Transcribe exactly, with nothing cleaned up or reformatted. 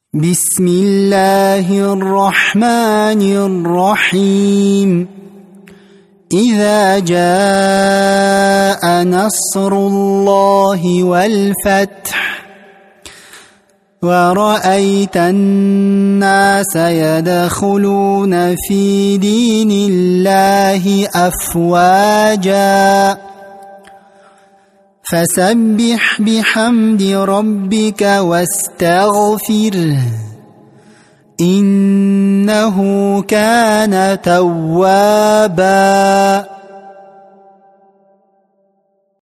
بسم الله الرحمن الرحيم إذا جاء نصر الله والفتح ورأيت الناس يدخلون في دين الله أفواجا فسبح بحمد ربك واستغفره إنه كان توابا.